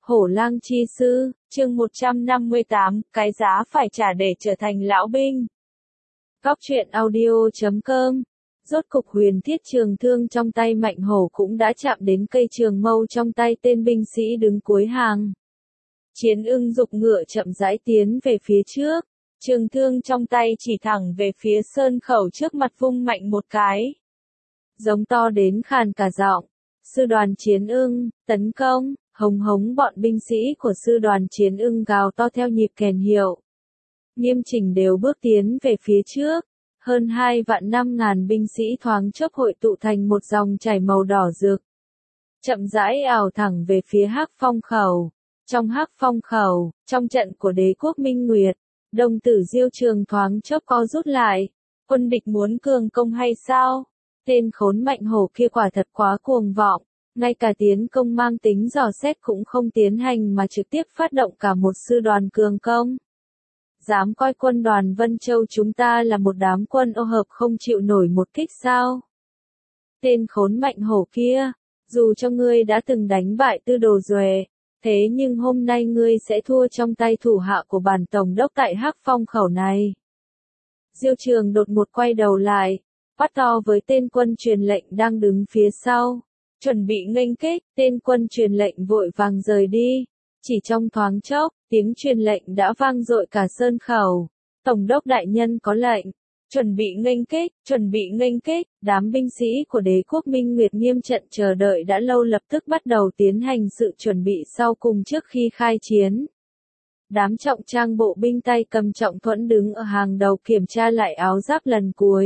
Hổ lang chi sư, chương 158, cái giá phải trả để trở thành lão binh. Góc truyện audio.com. Rốt cục huyền thiết trường thương trong tay Mạnh Hổ cũng đã chạm đến cây trường mâu trong tay tên binh sĩ đứng cuối hàng. Chiến Ưng giục ngựa chậm rãi tiến về phía trước, trường thương trong tay chỉ thẳng về phía sơn khẩu trước mặt vung mạnh một cái. Giống to đến khàn cả giọng. Sư đoàn Chiến Ưng, tấn công, hống hống bọn binh sĩ của sư đoàn Chiến Ưng gào to theo nhịp kèn hiệu. Nghiêm chỉnh đều bước tiến về phía trước, hơn 2.500.000 binh sĩ thoáng chốc hội tụ thành một dòng chảy màu đỏ rực. Chậm rãi ào thẳng về phía Hắc Phong khẩu. Trong Hắc Phong khẩu, trong trận của đế quốc Minh Nguyệt, đồng tử Diêu Trường thoáng chốc co rút lại. Quân địch muốn cường công hay sao? Tên khốn Mạnh Hổ kia quả thật quá cuồng vọng, ngay cả tiến công mang tính dò xét cũng không tiến hành mà trực tiếp phát động cả một sư đoàn cường công. Dám coi quân đoàn Vân Châu chúng ta là một đám quân ô hợp không chịu nổi một kích sao? Tên khốn Mạnh Hổ kia, dù cho ngươi đã từng đánh bại Tư Đồ Duệ, thế nhưng hôm nay ngươi sẽ thua trong tay thủ hạ của bản tổng đốc tại Hắc Phong khẩu này. Diêu Trường đột ngột quay đầu lại, quát to với tên quân truyền lệnh đang đứng phía sau, chuẩn bị nghênh kích. Tên quân truyền lệnh vội vàng rời đi. Chỉ trong thoáng chốc, tiếng truyền lệnh đã vang dội cả sơn khẩu. Tổng đốc đại nhân có lệnh, chuẩn bị nghênh kích, chuẩn bị nghênh kích. Đám binh sĩ của đế quốc Minh Nguyệt nghiêm trận chờ đợi đã lâu lập tức bắt đầu tiến hành sự chuẩn bị sau cùng trước khi khai chiến. Đám trọng trang bộ binh tay cầm trọng thuẫn đứng ở hàng đầu kiểm tra lại áo giáp lần cuối.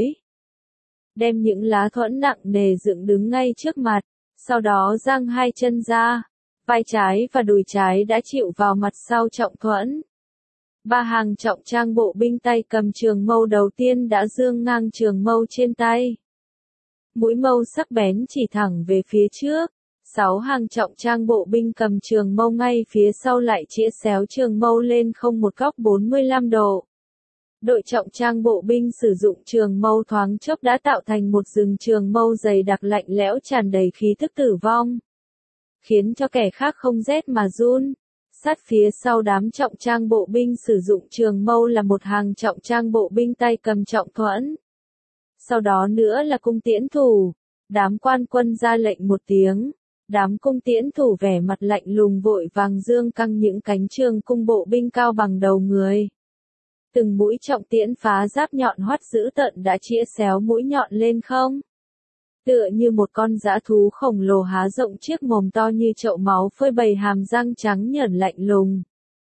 Đem những lá thuẫn nặng nề dựng đứng ngay trước mặt, sau đó giang hai chân ra, vai trái và đùi trái đã chịu vào mặt sau trọng thuẫn. Ba hàng trọng trang bộ binh tay cầm trường mâu đầu tiên đã giương ngang trường mâu trên tay. Mũi mâu sắc bén chỉ thẳng về phía trước. 6 hàng trọng trang bộ binh cầm trường mâu ngay phía sau lại chĩa xéo trường mâu lên không một góc 45 độ. Đội trọng trang bộ binh sử dụng trường mâu thoáng chốc đã tạo thành một rừng trường mâu dày đặc lạnh lẽo tràn đầy khí tức tử vong, khiến cho kẻ khác không rét mà run. Sát phía sau đám trọng trang bộ binh sử dụng trường mâu là một hàng trọng trang bộ binh tay cầm trọng thuẫn. Sau đó nữa là cung tiễn thủ. Đám quan quân ra lệnh một tiếng. Đám cung tiễn thủ vẻ mặt lạnh lùng vội vàng giương căng những cánh trường cung bộ binh cao bằng đầu người. Từng mũi trọng tiễn phá giáp nhọn hoắt dữ tợn đã chĩa xéo mũi nhọn lên không. Tựa như một con dã thú khổng lồ há rộng chiếc mồm to như chậu máu phơi bày hàm răng trắng nhởn lạnh lùng.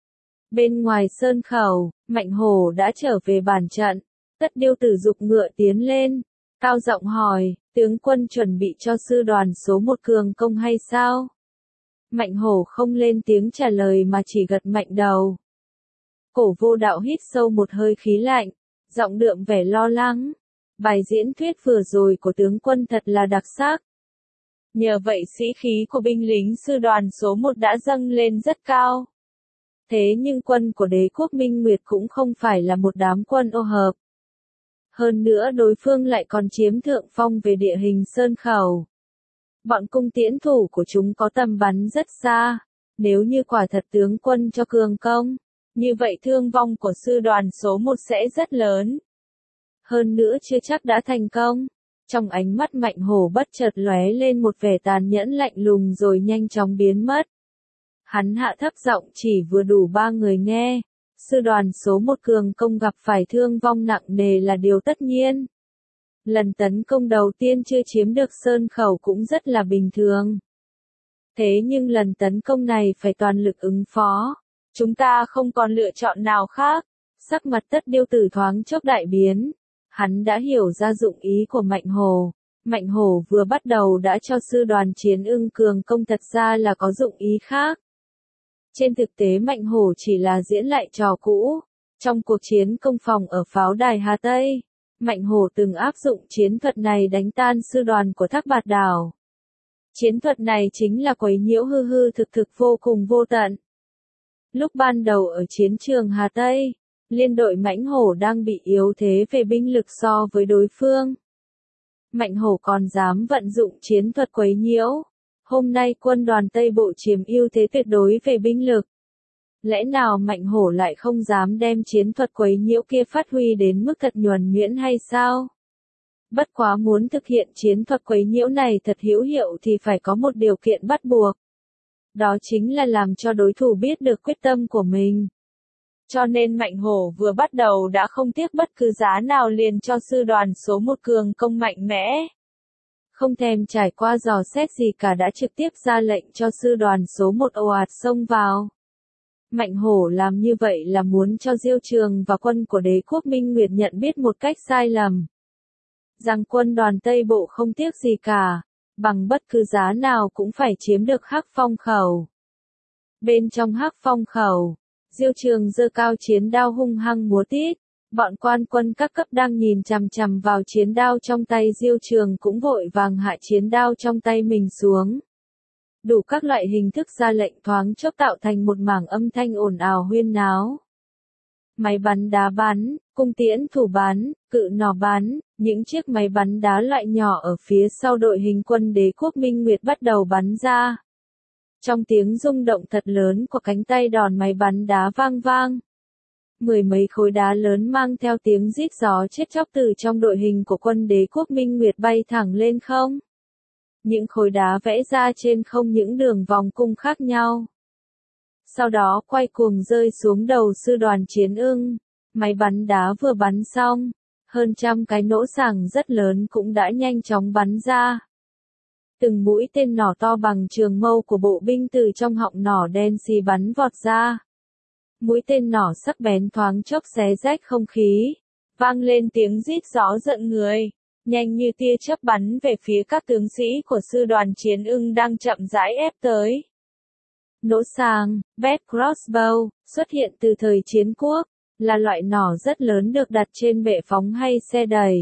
Bên ngoài sơn khẩu, Mạnh Hổ đã trở về bản trận. Tất Điêu Tử giục ngựa tiến lên, cao giọng hỏi, tướng quân chuẩn bị cho sư đoàn số 1 cường công hay sao? Mạnh Hổ không lên tiếng trả lời mà chỉ gật mạnh đầu. Cổ Vô Đạo hít sâu một hơi khí lạnh, giọng đượm vẻ lo lắng. Bài diễn thuyết vừa rồi của tướng quân thật là đặc sắc. Nhờ vậy sĩ khí của binh lính sư đoàn số 1 đã dâng lên rất cao. Thế nhưng quân của đế quốc Minh Nguyệt cũng không phải là một đám quân ô hợp. Hơn nữa đối phương lại còn chiếm thượng phong về địa hình sơn khẩu. Bọn cung tiễn thủ của chúng có tầm bắn rất xa. Nếu như quả thật tướng quân cho cường công, như vậy thương vong của sư đoàn số 1 sẽ rất lớn. Hơn nữa chưa chắc đã thành công. Trong ánh mắt Mạnh Hổ bất chợt lóe lên một vẻ tàn nhẫn lạnh lùng rồi nhanh chóng biến mất. Hắn hạ thấp giọng chỉ vừa đủ 3 người nghe. Sư đoàn số 1 cường công gặp phải thương vong nặng nề là điều tất nhiên. Lần tấn công đầu tiên chưa chiếm được sơn khẩu cũng rất là bình thường. Thế nhưng lần tấn công này phải toàn lực ứng phó. Chúng ta không còn lựa chọn nào khác. Sắc mặt Tất Điêu Tử thoáng chốc đại biến. Hắn đã hiểu ra dụng ý của Mạnh Hổ. Mạnh Hổ vừa bắt đầu đã cho sư đoàn Chiến Ưng cường công thật ra là có dụng ý khác. Trên thực tế Mạnh Hổ chỉ là diễn lại trò cũ. Trong cuộc chiến công phòng ở pháo đài Hà Tây, Mạnh Hổ từng áp dụng chiến thuật này đánh tan sư đoàn của Thác Bạt Đảo. Chiến thuật này chính là quấy nhiễu hư hư thực thực vô cùng vô tận. Lúc ban đầu ở chiến trường Hà Tây, liên đội Mãnh Hổ đang bị yếu thế về binh lực so với đối phương. Mạnh Hổ còn dám vận dụng chiến thuật quấy nhiễu. Hôm nay quân đoàn Tây Bộ chiếm ưu thế tuyệt đối về binh lực. Lẽ nào Mạnh Hổ lại không dám đem chiến thuật quấy nhiễu kia phát huy đến mức thật nhuần nhuyễn hay sao? Bất quá muốn thực hiện chiến thuật quấy nhiễu này thật hữu hiệu thì phải có một điều kiện bắt buộc. Đó chính là làm cho đối thủ biết được quyết tâm của mình. Cho nên Mạnh Hổ vừa bắt đầu đã không tiếc bất cứ giá nào liền cho sư đoàn số 1 cường công mạnh mẽ. Không thèm trải qua dò xét gì cả đã trực tiếp ra lệnh cho sư đoàn số 1 ồ ạt xông vào. Mạnh Hổ làm như vậy là muốn cho Diêu Trường và quân của Đế quốc Minh Nguyệt nhận biết một cách sai lầm. Rằng quân đoàn Tây Bộ không tiếc gì cả, bằng bất cứ giá nào cũng phải chiếm được Hắc Phong Khẩu. Bên trong Hắc Phong Khẩu, Diêu Trường giơ cao chiến đao hung hăng múa tít, bọn quan quân các cấp đang nhìn chằm chằm vào chiến đao trong tay Diêu Trường cũng vội vàng hạ chiến đao trong tay mình xuống. Đủ các loại hình thức ra lệnh thoáng chốc tạo thành một mảng âm thanh ồn ào huyên náo. Máy bắn đá bắn, cung tiễn thủ bắn, cự nỏ bắn, những chiếc máy bắn đá loại nhỏ ở phía sau đội hình quân Đế quốc Minh Nguyệt bắt đầu bắn ra. Trong tiếng rung động thật lớn của cánh tay đòn máy bắn đá vang vang. Mười mấy khối đá lớn mang theo tiếng rít gió chết chóc từ trong đội hình của quân Đế quốc Minh Nguyệt bay thẳng lên không. Những khối đá vẽ ra trên không những đường vòng cung khác nhau. Sau đó quay cuồng rơi xuống đầu sư đoàn Chiến Ưng. Máy bắn đá vừa bắn xong, hơn trăm cái nỗ sàng rất lớn cũng đã nhanh chóng bắn ra. Từng mũi tên nỏ to bằng trường mâu của bộ binh từ trong họng nỏ đen xì bắn vọt ra. Mũi tên nỏ sắc bén thoáng chốc xé rách không khí, vang lên tiếng rít gió giận người, nhanh như tia chớp bắn về phía các tướng sĩ của sư đoàn Chiến Ưng đang chậm rãi ép tới. Nỗ sàng, Bed Crossbow, xuất hiện từ thời chiến quốc, là loại nỏ rất lớn được đặt trên bệ phóng hay xe đẩy.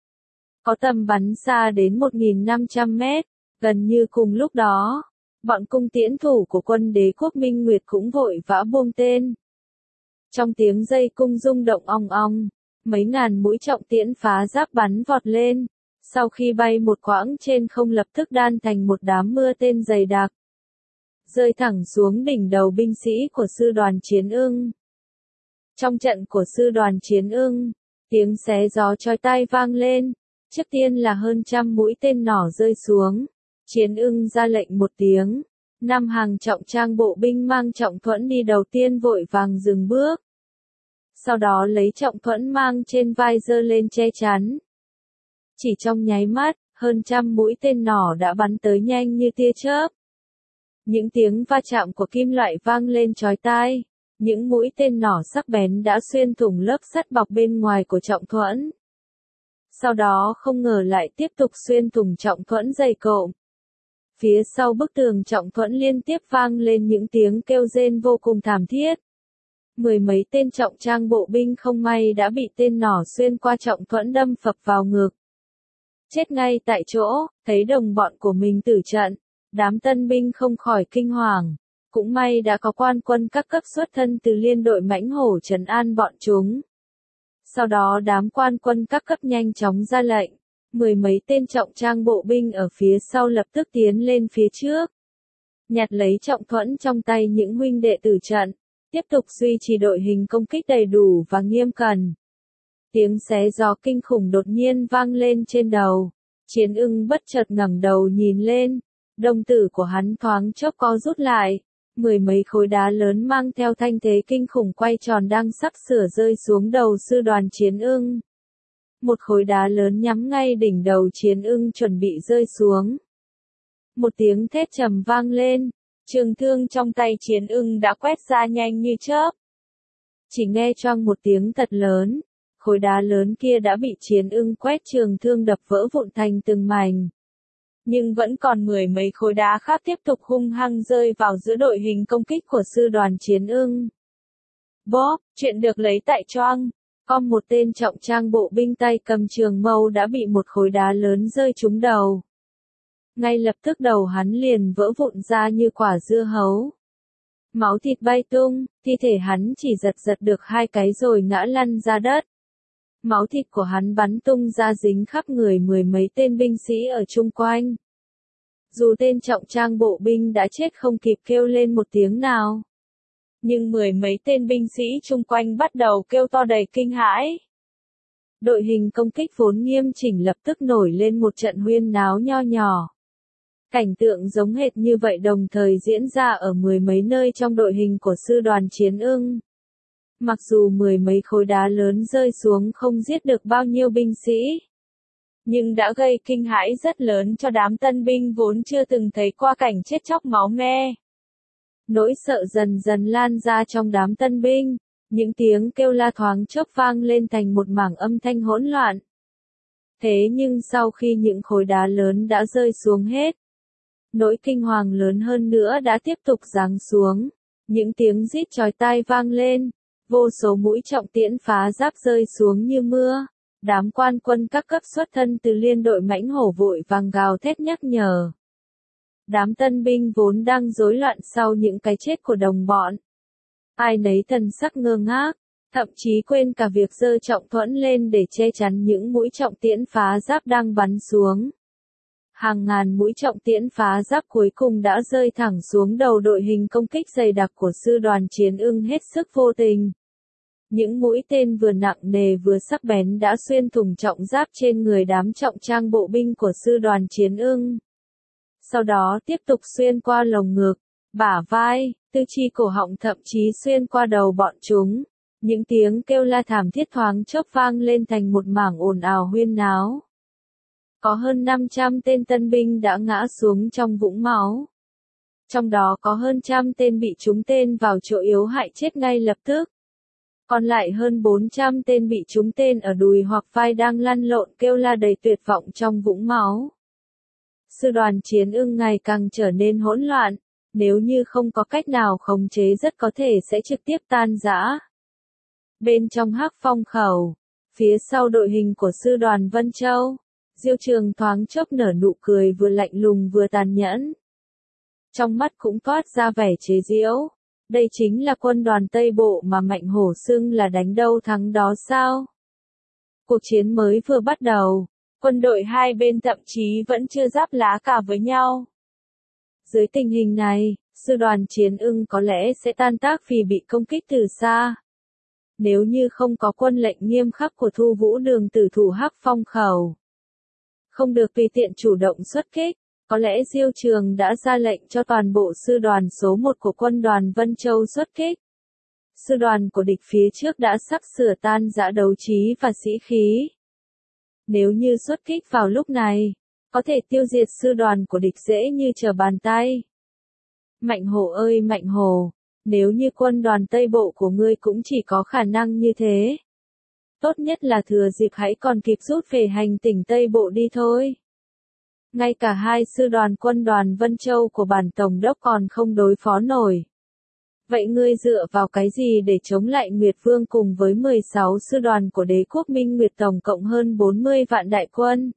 Có tầm bắn xa đến 1.500 mét, gần như cùng lúc đó, bọn cung tiễn thủ của quân Đế quốc Minh Nguyệt cũng vội vã buông tên. Trong tiếng dây cung rung động ong ong, mấy ngàn mũi trọng tiễn phá giáp bắn vọt lên, sau khi bay một quãng trên không lập tức đan thành một đám mưa tên dày đặc. Rơi thẳng xuống đỉnh đầu binh sĩ của sư đoàn Chiến Ưng. Trong trận của sư đoàn Chiến Ưng, tiếng xé gió chói tai vang lên, trước tiên là hơn trăm mũi tên nỏ rơi xuống. Chiến Ưng ra lệnh một tiếng, 5 hàng trọng trang bộ binh mang trọng thuẫn đi đầu tiên vội vàng dừng bước. Sau đó lấy trọng thuẫn mang trên vai giơ lên che chắn. Chỉ trong nháy mắt, hơn trăm mũi tên nỏ đã bắn tới nhanh như tia chớp. Những tiếng va chạm của kim loại vang lên chói tai, những mũi tên nỏ sắc bén đã xuyên thủng lớp sắt bọc bên ngoài của trọng thuẫn. Sau đó không ngờ lại tiếp tục xuyên thủng trọng thuẫn dày cộm. Phía sau bức tường trọng thuẫn liên tiếp vang lên những tiếng kêu rên vô cùng thảm thiết. Mười mấy tên trọng trang bộ binh không may đã bị tên nỏ xuyên qua trọng thuẫn đâm phập vào ngực. Chết ngay tại chỗ, thấy đồng bọn của mình tử trận, đám tân binh không khỏi kinh hoàng. Cũng may đã có quan quân các cấp xuất thân từ liên đội Mãnh Hổ trấn an bọn chúng. Sau đó đám quan quân các cấp nhanh chóng ra lệnh. Mười mấy tên trọng trang bộ binh ở phía sau lập tức tiến lên phía trước. Nhặt lấy trọng thuẫn trong tay những huynh đệ tử trận. Tiếp tục duy trì đội hình công kích đầy đủ và nghiêm cẩn. Tiếng xé gió kinh khủng đột nhiên vang lên trên đầu. Chiến Ưng bất chợt ngẩng đầu nhìn lên. Đồng tử của hắn thoáng chốc co rút lại. Mười mấy khối đá lớn mang theo thanh thế kinh khủng quay tròn đang sắp sửa rơi xuống đầu sư đoàn Chiến Ưng. Một khối đá lớn nhắm ngay đỉnh đầu Chiến Ưng chuẩn bị rơi xuống. Một tiếng thét trầm vang lên, trường thương trong tay Chiến Ưng đã quét ra nhanh như chớp. Chỉ nghe choang một tiếng thật lớn, khối đá lớn kia đã bị Chiến Ưng quét trường thương đập vỡ vụn thành từng mảnh. Nhưng vẫn còn mười mấy khối đá khác tiếp tục hung hăng rơi vào giữa đội hình công kích của sư đoàn Chiến Ưng. Bóp, chuyện được lấy tại choang. Con một tên trọng trang bộ binh tay cầm trường mâu đã bị một khối đá lớn rơi trúng đầu. Ngay lập tức đầu hắn liền vỡ vụn ra như quả dưa hấu. Máu thịt bay tung, thi thể hắn chỉ giật được 2 cái rồi ngã lăn ra đất. Máu thịt của hắn bắn tung ra dính khắp người mười mấy tên binh sĩ ở chung quanh. Dù tên trọng trang bộ binh đã chết không kịp kêu lên một tiếng nào. Nhưng mười mấy tên binh sĩ chung quanh bắt đầu kêu to đầy kinh hãi. Đội hình công kích vốn nghiêm chỉnh lập tức nổi lên một trận huyên náo nho nhỏ. Cảnh tượng giống hệt như vậy đồng thời diễn ra ở mười mấy nơi trong đội hình của sư đoàn Chiến Ưng. Mặc dù mười mấy khối đá lớn rơi xuống không giết được bao nhiêu binh sĩ, nhưng đã gây kinh hãi rất lớn cho đám tân binh vốn chưa từng thấy qua cảnh chết chóc máu me. Nỗi sợ dần dần lan ra trong đám tân binh, những tiếng kêu la thoáng chốc vang lên thành một mảng âm thanh hỗn loạn. Thế nhưng sau khi những khối đá lớn đã rơi xuống hết, nỗi kinh hoàng lớn hơn nữa đã tiếp tục giáng xuống. Những tiếng rít chói tai vang lên, vô số mũi trọng tiễn phá giáp rơi xuống như mưa. Đám quan quân các cấp xuất thân từ liên đội mãnh hổ vội vàng gào thét nhắc nhở. Đám tân binh vốn đang rối loạn sau những cái chết của đồng bọn. Ai nấy thần sắc ngơ ngác, thậm chí quên cả việc giơ trọng thuẫn lên để che chắn những mũi trọng tiễn phá giáp đang bắn xuống. Hàng ngàn mũi trọng tiễn phá giáp cuối cùng đã rơi thẳng xuống đầu đội hình công kích dày đặc của sư đoàn Chiến Ưng hết sức vô tình. Những mũi tên vừa nặng nề vừa sắc bén đã xuyên thủng trọng giáp trên người đám trọng trang bộ binh của sư đoàn Chiến Ưng. Sau đó tiếp tục xuyên qua lồng ngực, bả vai, tư chi cổ họng thậm chí xuyên qua đầu bọn chúng. Những tiếng kêu la thảm thiết thoáng chốc vang lên thành một mảng ồn ào huyên náo. Có hơn 500 tên tân binh đã ngã xuống trong vũng máu. Trong đó có hơn trăm tên bị trúng tên vào chỗ yếu hại chết ngay lập tức. Còn lại hơn 400 tên bị trúng tên ở đùi hoặc vai đang lăn lộn kêu la đầy tuyệt vọng trong vũng máu. Sư đoàn Chiến Ưng ngày càng trở nên hỗn loạn, nếu như không có cách nào khống chế rất có thể sẽ trực tiếp tan rã. Bên trong Hắc Phong khẩu, phía sau đội hình của sư đoàn Vân Châu, Diêu Trường thoáng chốc nở nụ cười vừa lạnh lùng vừa tàn nhẫn. Trong mắt cũng toát ra vẻ chế giễu. Đây chính là quân đoàn Tây Bộ mà Mạnh Hổ xưng là đánh đâu thắng đó sao? Cuộc chiến mới vừa bắt đầu, quân đội hai bên thậm chí vẫn chưa giáp lá cả với nhau. Dưới tình hình này, sư đoàn Chiến Ưng có lẽ sẽ tan tác vì bị công kích từ xa. Nếu như không có quân lệnh nghiêm khắc của Thu Vũ Đường tử thủ Hắc Phong khẩu, không được tùy tiện chủ động xuất kích, có lẽ Diêu Trường đã ra lệnh cho toàn bộ sư đoàn số 1 của quân đoàn Vân Châu xuất kích. Sư đoàn của địch phía trước đã sắp sửa tan rã đấu trí và sĩ khí. Nếu như xuất kích vào lúc này, có thể tiêu diệt sư đoàn của địch dễ như trở bàn tay. Mạnh Hổ ơi Mạnh Hổ, nếu như quân đoàn Tây Bộ của ngươi cũng chỉ có khả năng như thế, tốt nhất là thừa dịp hãy còn kịp rút về hành tỉnh Tây Bộ đi thôi. Ngay cả hai sư đoàn quân đoàn Vân Châu của bản tổng đốc còn không đối phó nổi. Vậy ngươi dựa vào cái gì để chống lại Nguyệt Vương cùng với 16 sư đoàn của đế quốc Minh Nguyệt tổng cộng hơn 40 vạn đại quân?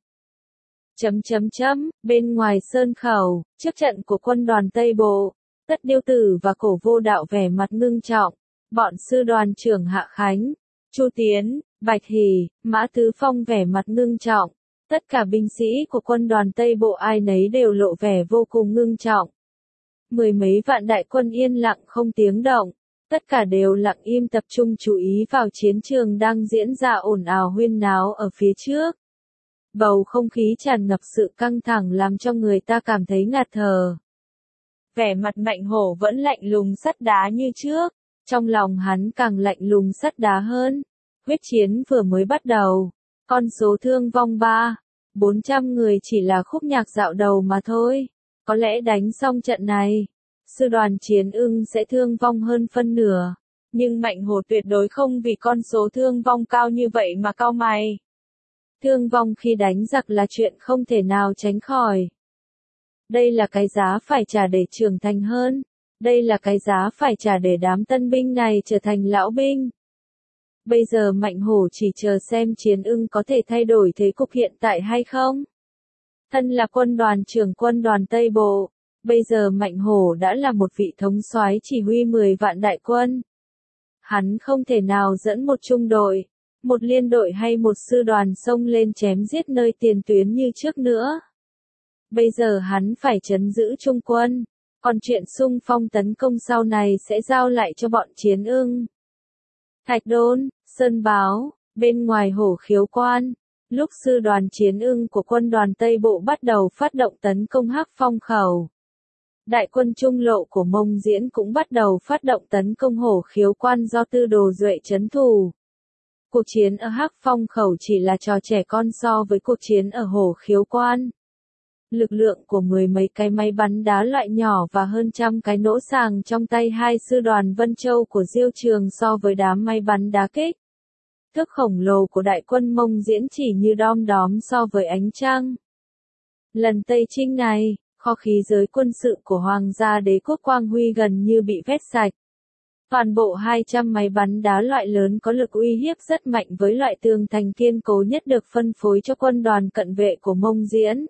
Bên ngoài sơn khẩu, trước trận của quân đoàn Tây Bộ, Tất Điêu Tử và Cổ Vô Đạo vẻ mặt ngưng trọng. Bọn sư đoàn trưởng Hạ Khánh, Chu Tiến, Bạch Hỷ, Mã Tứ Phong vẻ mặt ngưng trọng. Tất cả binh sĩ của quân đoàn Tây Bộ ai nấy đều lộ vẻ vô cùng ngưng trọng. Mười mấy vạn đại quân yên lặng không tiếng động, tất cả đều lặng im tập trung chú ý vào chiến trường đang diễn ra ồn ào huyên náo ở phía trước. Bầu không khí tràn ngập sự căng thẳng làm cho người ta cảm thấy ngạt thở. Vẻ mặt Mạnh Hổ vẫn lạnh lùng sắt đá như trước, trong lòng hắn càng lạnh lùng sắt đá hơn. Huyết chiến vừa mới bắt đầu, con số thương vong 400 người chỉ là khúc nhạc dạo đầu mà thôi. Có lẽ đánh xong trận này, sư đoàn Chiến Ưng sẽ thương vong hơn phân nửa. Nhưng Mạnh Hổ tuyệt đối không vì con số thương vong cao như vậy mà cau mày. Thương vong khi đánh giặc là chuyện không thể nào tránh khỏi. Đây là cái giá phải trả để trưởng thành hơn. Đây là cái giá phải trả để đám tân binh này trở thành lão binh. Bây giờ Mạnh Hổ chỉ chờ xem Chiến Ưng có thể thay đổi thế cục hiện tại hay không. Thân là quân đoàn trưởng quân đoàn Tây Bộ, bây giờ Mạnh Hổ đã là một vị thống soái chỉ huy 10 vạn đại quân. Hắn không thể nào dẫn một trung đội, một liên đội hay một sư đoàn xông lên chém giết nơi tiền tuyến như trước nữa. Bây giờ hắn phải trấn giữ trung quân, còn chuyện xung phong tấn công sau này sẽ giao lại cho bọn Chiến Ưng. Thạch Đôn, Sơn Báo, bên ngoài Hổ Khiếu Quan, lúc sư đoàn Chiến Ưng của quân đoàn Tây Bộ bắt đầu phát động tấn công Hắc Phong Khẩu. Đại quân Trung Lộ của Mông Diễn cũng bắt đầu phát động tấn công Hổ Khiếu Quan do Tư Đồ Duệ trấn thủ. Cuộc chiến ở Hắc Phong Khẩu chỉ là trò trẻ con so với cuộc chiến ở Hổ Khiếu Quan. Lực lượng của mười mấy cái máy bắn đá loại nhỏ và hơn trăm cái nỗ sàng trong tay hai sư đoàn Vân Châu của Diêu Trường so với đám máy bắn đá kích thước khổng lồ của đại quân Mông Diễn chỉ như đom đóm so với ánh trăng. Lần Tây Chinh này, kho khí giới quân sự của Hoàng gia Đế quốc Quang Huy gần như bị vét sạch. Toàn bộ 200 máy bắn đá loại lớn có lực uy hiếp rất mạnh với loại tường thành kiên cố nhất được phân phối cho quân đoàn cận vệ của Mông Diễn.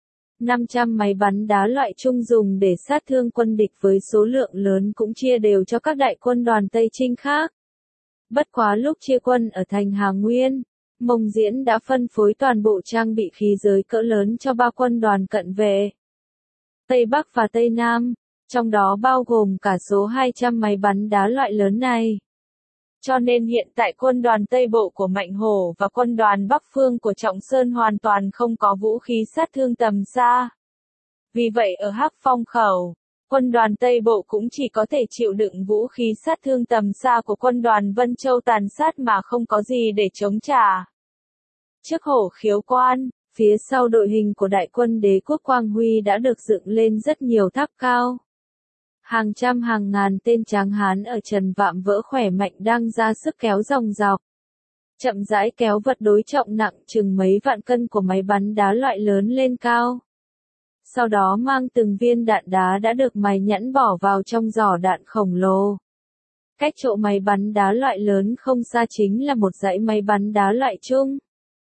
500 máy bắn đá loại trung dùng để sát thương quân địch với số lượng lớn cũng chia đều cho các đại quân đoàn Tây Chinh khác. Bất quá lúc chia quân ở thành Hà Nguyên, Mông Diễn đã phân phối toàn bộ trang bị khí giới cỡ lớn cho ba quân đoàn cận vệ Tây Bắc và Tây Nam, trong đó bao gồm cả số 200 máy bắn đá loại lớn này. Cho nên hiện tại quân đoàn Tây Bộ của Mạnh Hổ và quân đoàn Bắc Phương của Trọng Sơn hoàn toàn không có vũ khí sát thương tầm xa. Vì vậy ở Hắc Phong Khẩu, quân đoàn Tây Bộ cũng chỉ có thể chịu đựng vũ khí sát thương tầm xa của quân đoàn Vân Châu tàn sát mà không có gì để chống trả. Trước Hổ Khiếu Quan, phía sau đội hình của đại quân Đế quốc Quang Huy đã được dựng lên rất nhiều tháp cao. Hàng trăm hàng ngàn tên tráng hán ở trần vạm vỡ khỏe mạnh đang ra sức kéo dòng dọc. Chậm rãi kéo vật đối trọng nặng chừng mấy vạn cân của máy bắn đá loại lớn lên cao. Sau đó mang từng viên đạn đá đã được mài nhẵn bỏ vào trong giỏ đạn khổng lồ. Cách chỗ máy bắn đá loại lớn không xa chính là một dãy máy bắn đá loại trung.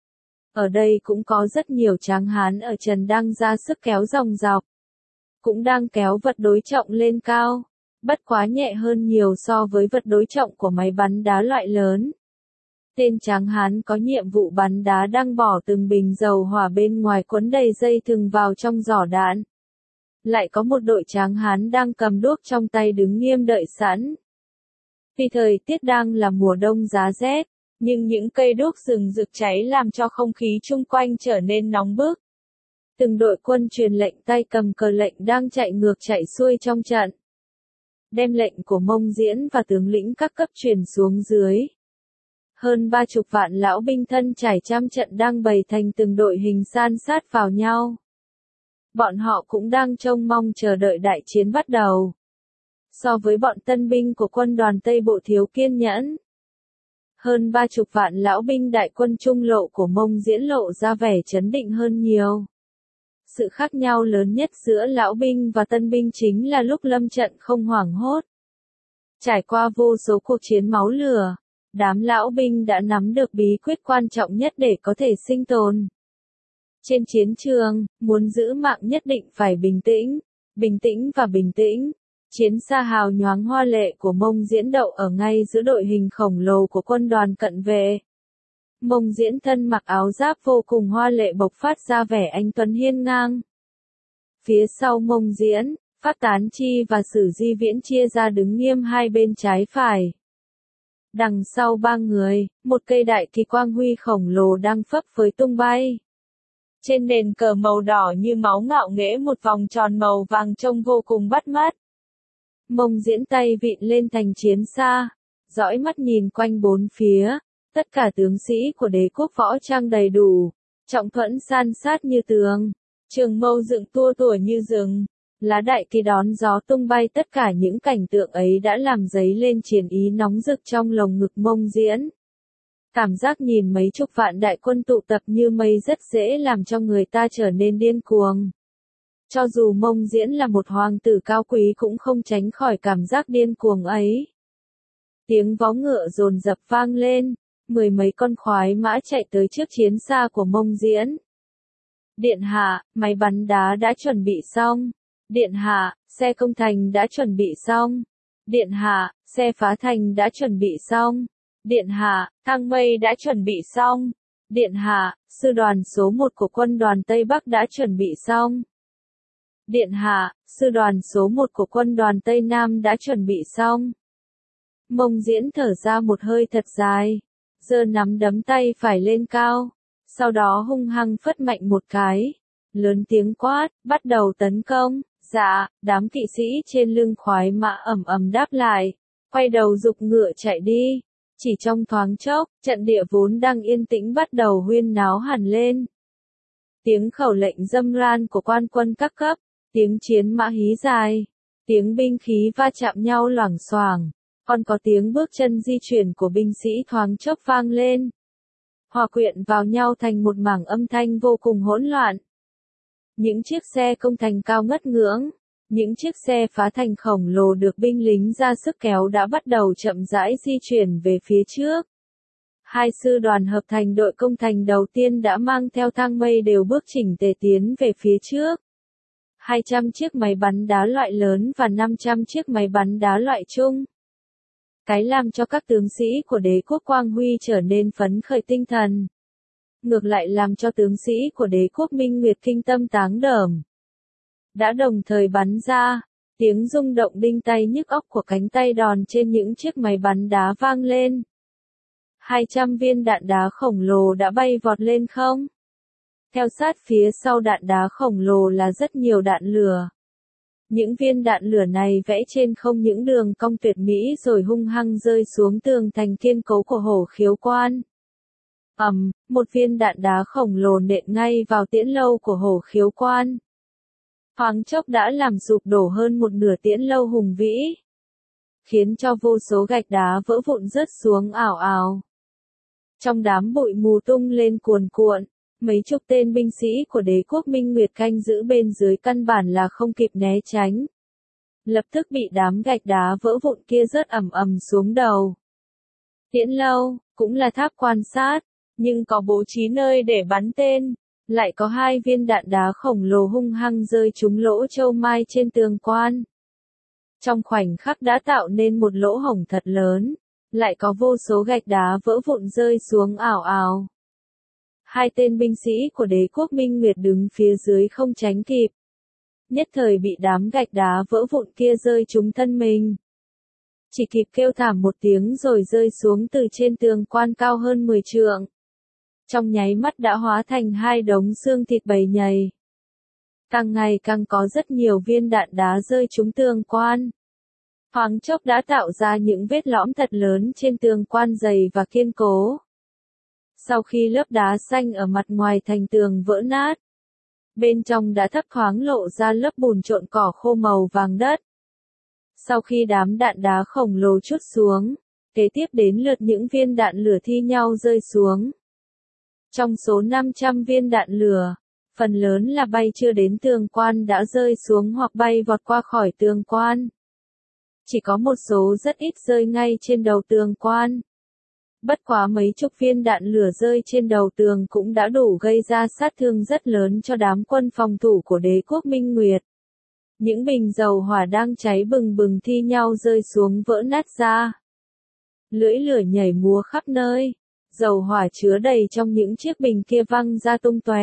Ở đây cũng có rất nhiều tráng hán ở trần đang ra sức kéo dòng dọc. Cũng đang kéo vật đối trọng lên cao, bất quá nhẹ hơn nhiều so với vật đối trọng của máy bắn đá loại lớn. Tên tráng hán có nhiệm vụ bắn đá đang bỏ từng bình dầu hỏa bên ngoài quấn đầy dây thừng vào trong giỏ đạn. Lại có một đội tráng hán đang cầm đuốc trong tay đứng nghiêm đợi sẵn. Vì thời tiết đang là mùa đông giá rét, nhưng những cây đuốc rừng rực cháy làm cho không khí chung quanh trở nên nóng bức. Từng đội quân truyền lệnh tay cầm cờ lệnh đang chạy ngược chạy xuôi trong trận. Đem lệnh của Mông Diễn và tướng lĩnh các cấp truyền xuống dưới. Hơn 30 vạn lão binh thân trải trăm trận đang bày thành từng đội hình san sát vào nhau. Bọn họ cũng đang trông mong chờ đợi đại chiến bắt đầu. So với bọn tân binh của quân đoàn Tây Bộ thiếu kiên nhẫn. Hơn 30 vạn lão binh đại quân Trung Lộ của Mông Diễn lộ ra vẻ trấn định hơn nhiều. Sự khác nhau lớn nhất giữa lão binh và tân binh chính là lúc lâm trận không hoảng hốt. Trải qua vô số cuộc chiến máu lửa, đám lão binh đã nắm được bí quyết quan trọng nhất để có thể sinh tồn. Trên chiến trường, muốn giữ mạng nhất định phải bình tĩnh và bình tĩnh. Chiến xa hào nhoáng hoa lệ của Mông Diễn đậu ở ngay giữa đội hình khổng lồ của quân đoàn cận vệ. Mông Diễn thân mặc áo giáp vô cùng hoa lệ bộc phát ra vẻ anh tuấn hiên ngang. Phía sau Mông Diễn, Phát Tán Chi và Sử Di Viễn chia ra đứng nghiêm hai bên trái phải. Đằng sau ba người, một cây đại kỳ quang huy khổng lồ đang phấp phới tung bay. Trên nền cờ màu đỏ như máu ngạo nghễ một vòng tròn màu vàng trông vô cùng bắt mắt. Mông Diễn tay vịn lên thành chiến xa, dõi mắt nhìn quanh bốn phía. Tất cả tướng sĩ của Đế quốc võ trang đầy đủ, trọng thuẫn san sát như tường, trường mâu dựng tua tủa như rừng, lá đại kỳ đón gió tung bay. Tất cả những cảnh tượng ấy đã làm dấy lên chiến ý nóng rực trong lồng ngực Mông Diễn. Cảm giác nhìn mấy chục vạn đại quân tụ tập như mây rất dễ làm cho người ta trở nên điên cuồng. Cho dù Mông Diễn là một hoàng tử cao quý cũng không tránh khỏi cảm giác điên cuồng ấy. Tiếng vó ngựa dồn dập vang lên. Mười mấy con khoái mã chạy tới trước chiến xa của Mông Diễn. Điện hạ, máy bắn đá đã chuẩn bị xong. Điện hạ, xe công thành đã chuẩn bị xong. Điện hạ, xe phá thành đã chuẩn bị xong. Điện hạ, thang mây đã chuẩn bị xong. Điện hạ, sư đoàn số 1 của quân đoàn Tây Bắc đã chuẩn bị xong. Điện hạ, sư đoàn số 1 của quân đoàn Tây Nam đã chuẩn bị xong. Mông Diễn thở ra một hơi thật dài, giơ nắm đấm tay phải lên cao, sau đó hung hăng phất mạnh một cái, lớn tiếng quát, bắt đầu tấn công. Dạ, đám kỵ sĩ trên lưng khoái mã ầm ầm đáp lại, quay đầu giục ngựa chạy đi. Chỉ trong thoáng chốc, trận địa vốn đang yên tĩnh bắt đầu huyên náo hẳn lên. Tiếng khẩu lệnh râm ran của quan quân các cấp, tiếng chiến mã hí dài, tiếng binh khí va chạm nhau loảng xoảng, còn có tiếng bước chân di chuyển của binh sĩ thoáng chốc vang lên, hòa quyện vào nhau thành một mảng âm thanh vô cùng hỗn loạn. Những chiếc xe công thành cao ngất ngưỡng, những chiếc xe phá thành khổng lồ được binh lính ra sức kéo đã bắt đầu chậm rãi di chuyển về phía trước. Hai sư đoàn hợp thành đội công thành đầu tiên đã mang theo thang mây đều bước chỉnh tề tiến về phía trước. 200 chiếc máy bắn đá loại lớn và 500 chiếc máy bắn đá loại trung. Cái làm cho các tướng sĩ của đế quốc Quang Huy trở nên phấn khởi tinh thần. Ngược lại làm cho tướng sĩ của đế quốc Minh Nguyệt kinh tâm táng đờm. Đã đồng thời bắn ra, tiếng rung động đinh tai nhức óc của cánh tay đòn trên những chiếc máy bắn đá vang lên. 200 viên đạn đá khổng lồ đã bay vọt lên không. Theo sát phía sau đạn đá khổng lồ là rất nhiều đạn lửa. Những viên đạn lửa này vẽ trên không những đường cong tuyệt mỹ rồi hung hăng rơi xuống tường thành kiên cố của Hổ Khiếu Quan. Một viên đạn đá khổng lồ nện ngay vào tiễn lâu của Hổ Khiếu Quan. Thoáng chốc đã làm sụp đổ hơn một nửa tiễn lâu hùng vĩ, khiến cho vô số gạch đá vỡ vụn rớt xuống ào ào. Trong đám bụi mù tung lên cuồn cuộn, mấy chục tên binh sĩ của đế quốc Minh Nguyệt canh giữ bên dưới căn bản là không kịp né tránh. Lập tức bị đám gạch đá vỡ vụn kia rớt ầm ầm xuống đầu. Tiễn lâu, cũng là tháp quan sát, nhưng có bố trí nơi để bắn tên, lại có 2 viên đạn đá khổng lồ hung hăng rơi trúng lỗ châu mai trên tường quan. Trong khoảnh khắc đã tạo nên một lỗ hổng thật lớn, lại có vô số gạch đá vỡ vụn rơi xuống ào ào. 2 tên binh sĩ của đế quốc Minh Nguyệt đứng phía dưới không tránh kịp. Nhất thời bị đám gạch đá vỡ vụn kia rơi trúng thân mình. Chỉ kịp kêu thảm một tiếng rồi rơi xuống từ trên tường quan cao hơn 10 trượng. Trong nháy mắt đã hóa thành 2 đống xương thịt bầy nhầy. Càng ngày càng có rất nhiều viên đạn đá rơi trúng tường quan. Thoáng chốc đã tạo ra những vết lõm thật lớn trên tường quan dày và kiên cố. Sau khi lớp đá xanh ở mặt ngoài thành tường vỡ nát, bên trong đã thấp thoáng lộ ra lớp bùn trộn cỏ khô màu vàng đất. Sau khi đám đạn đá khổng lồ trút xuống, kế tiếp đến lượt những viên đạn lửa thi nhau rơi xuống. Trong số 500 viên đạn lửa, phần lớn là bay chưa đến tường quan đã rơi xuống hoặc bay vọt qua khỏi tường quan. Chỉ có một số rất ít rơi ngay trên đầu tường quan. Bất quá mấy chục viên đạn lửa rơi trên đầu tường cũng đã đủ gây ra sát thương rất lớn cho đám quân phòng thủ của đế quốc Minh Nguyệt. Những bình dầu hỏa đang cháy bừng bừng thi nhau rơi xuống vỡ nát ra. Lưỡi lửa nhảy múa khắp nơi. Dầu hỏa chứa đầy trong những chiếc bình kia văng ra tung tóe.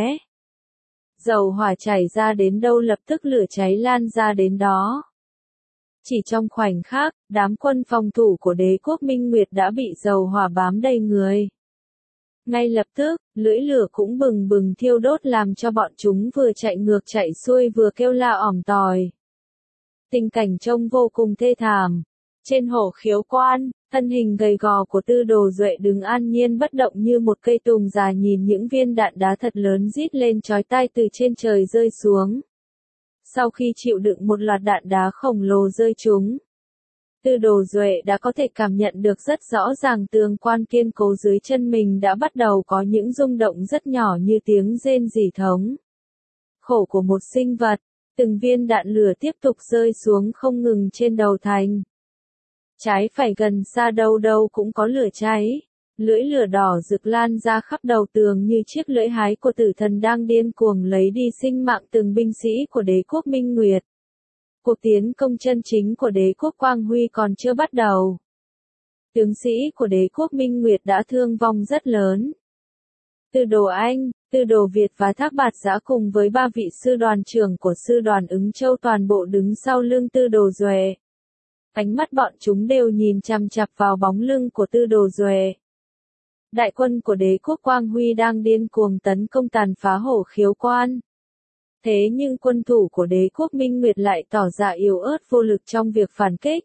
Dầu hỏa chảy ra đến đâu lập tức lửa cháy lan ra đến đó. Chỉ trong khoảnh khắc, đám quân phòng thủ của đế quốc Minh Nguyệt đã bị dầu hỏa bám đầy người. Ngay lập tức, lưỡi lửa cũng bừng bừng thiêu đốt làm cho bọn chúng vừa chạy ngược chạy xuôi vừa kêu la ỏm tòi. Tình cảnh trông vô cùng thê thảm. Trên Hổ Khiếu Quan, thân hình gầy gò của Tư Đồ Duệ đứng an nhiên bất động như một cây tùng già nhìn những viên đạn đá thật lớn rít lên chói tai từ trên trời rơi xuống. Sau khi chịu đựng một loạt đạn đá khổng lồ rơi trúng, Tư Đồ Duệ đã có thể cảm nhận được rất rõ ràng tường quan kiên cố dưới chân mình đã bắt đầu có những rung động rất nhỏ như tiếng rên rỉ thống khổ của một sinh vật. Từng viên đạn lửa tiếp tục rơi xuống không ngừng trên đầu thành. Trái phải gần xa đâu đâu cũng có lửa cháy. Lưỡi lửa đỏ rực lan ra khắp đầu tường như chiếc lưỡi hái của tử thần đang điên cuồng lấy đi sinh mạng từng binh sĩ của đế quốc Minh Nguyệt. Cuộc tiến công chân chính của đế quốc Quang Huy còn chưa bắt đầu. Tướng sĩ của đế quốc Minh Nguyệt đã thương vong rất lớn. Tư Đồ Anh, Tư Đồ Việt và Thác Bạt Giã cùng với 3 vị sư đoàn trưởng của sư đoàn Ứng Châu toàn bộ đứng sau lưng Tư Đồ Duệ. Ánh mắt bọn chúng đều nhìn chằm chằm vào bóng lưng của Tư Đồ Duệ. Đại quân của đế quốc Quang Huy đang điên cuồng tấn công tàn phá Hổ Khiếu Quan. Thế nhưng quân thủ của đế quốc Minh Nguyệt lại tỏ ra yếu ớt vô lực trong việc phản kích.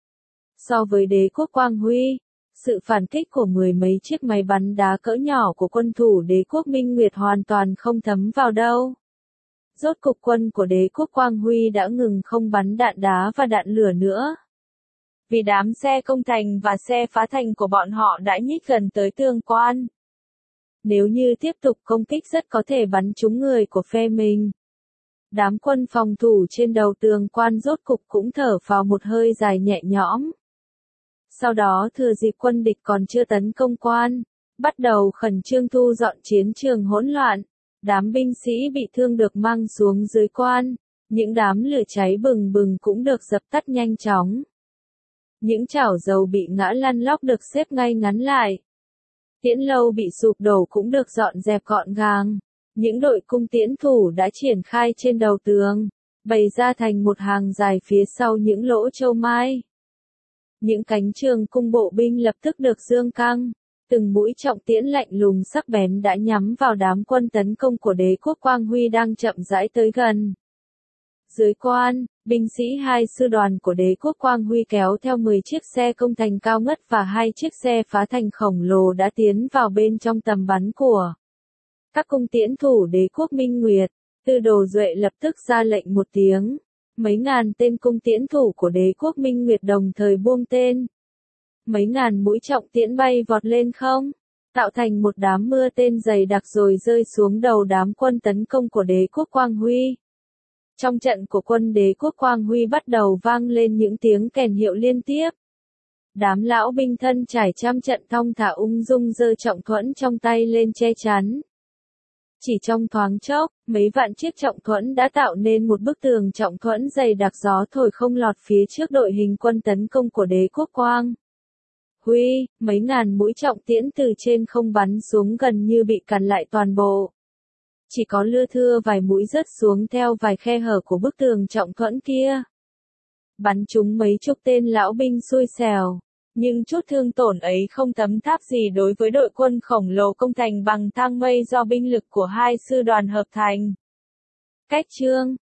So với đế quốc Quang Huy, sự phản kích của mười mấy chiếc máy bắn đá cỡ nhỏ của quân thủ đế quốc Minh Nguyệt hoàn toàn không thấm vào đâu. Rốt cục quân của đế quốc Quang Huy đã ngừng không bắn đạn đá và đạn lửa nữa. Vì đám xe công thành và xe phá thành của bọn họ đã nhích gần tới tường quan. Nếu như tiếp tục công kích rất có thể bắn trúng người của phe mình. Đám quân phòng thủ trên đầu tường quan rốt cục cũng thở phào một hơi dài nhẹ nhõm. Sau đó thừa dịp quân địch còn chưa tấn công quan, bắt đầu khẩn trương thu dọn chiến trường hỗn loạn. Đám binh sĩ bị thương được mang xuống dưới quan, những đám lửa cháy bừng bừng cũng được dập tắt nhanh chóng. Những chảo dầu bị ngã lăn lóc được xếp ngay ngắn lại. Tiễn lâu bị sụp đổ cũng được dọn dẹp gọn gàng. Những đội cung tiễn thủ đã triển khai trên đầu tường, bày ra thành một hàng dài phía sau những lỗ châu mai. Những cánh trường cung bộ binh lập tức được dương căng, từng mũi trọng tiễn lạnh lùng sắc bén đã nhắm vào đám quân tấn công của đế quốc Quang Huy đang chậm rãi tới gần. Dưới quan, binh sĩ 2 sư đoàn của đế quốc Quang Huy kéo theo 10 chiếc xe công thành cao ngất và 2 chiếc xe phá thành khổng lồ đã tiến vào bên trong tầm bắn của các cung tiễn thủ đế quốc Minh Nguyệt. Tư Đồ Duệ lập tức ra lệnh một tiếng. Mấy ngàn tên cung tiễn thủ của đế quốc Minh Nguyệt đồng thời buông tên. Mấy ngàn mũi trọng tiễn bay vọt lên không, tạo thành một đám mưa tên dày đặc rồi rơi xuống đầu đám quân tấn công của đế quốc Quang Huy. Trong trận của quân đế quốc Quang Huy bắt đầu vang lên những tiếng kèn hiệu liên tiếp. Đám lão binh thân trải trăm trận thong thả ung dung giơ trọng thuẫn trong tay lên che chắn. Chỉ trong thoáng chốc, mấy vạn chiếc trọng thuẫn đã tạo nên một bức tường trọng thuẫn dày đặc, gió thổi không lọt phía trước đội hình quân tấn công của đế quốc Quang Huy. Mấy ngàn mũi trọng tiễn từ trên không bắn xuống gần như bị cản lại toàn bộ. Chỉ có lưa thưa vài mũi rớt xuống theo vài khe hở của bức tường trọng thuẫn kia. Bắn trúng mấy chục tên lão binh xui xẻo. Nhưng chút thương tổn ấy không tấm tháp gì đối với đội quân khổng lồ công thành bằng thang mây do binh lực của 2 sư đoàn hợp thành. Cách chương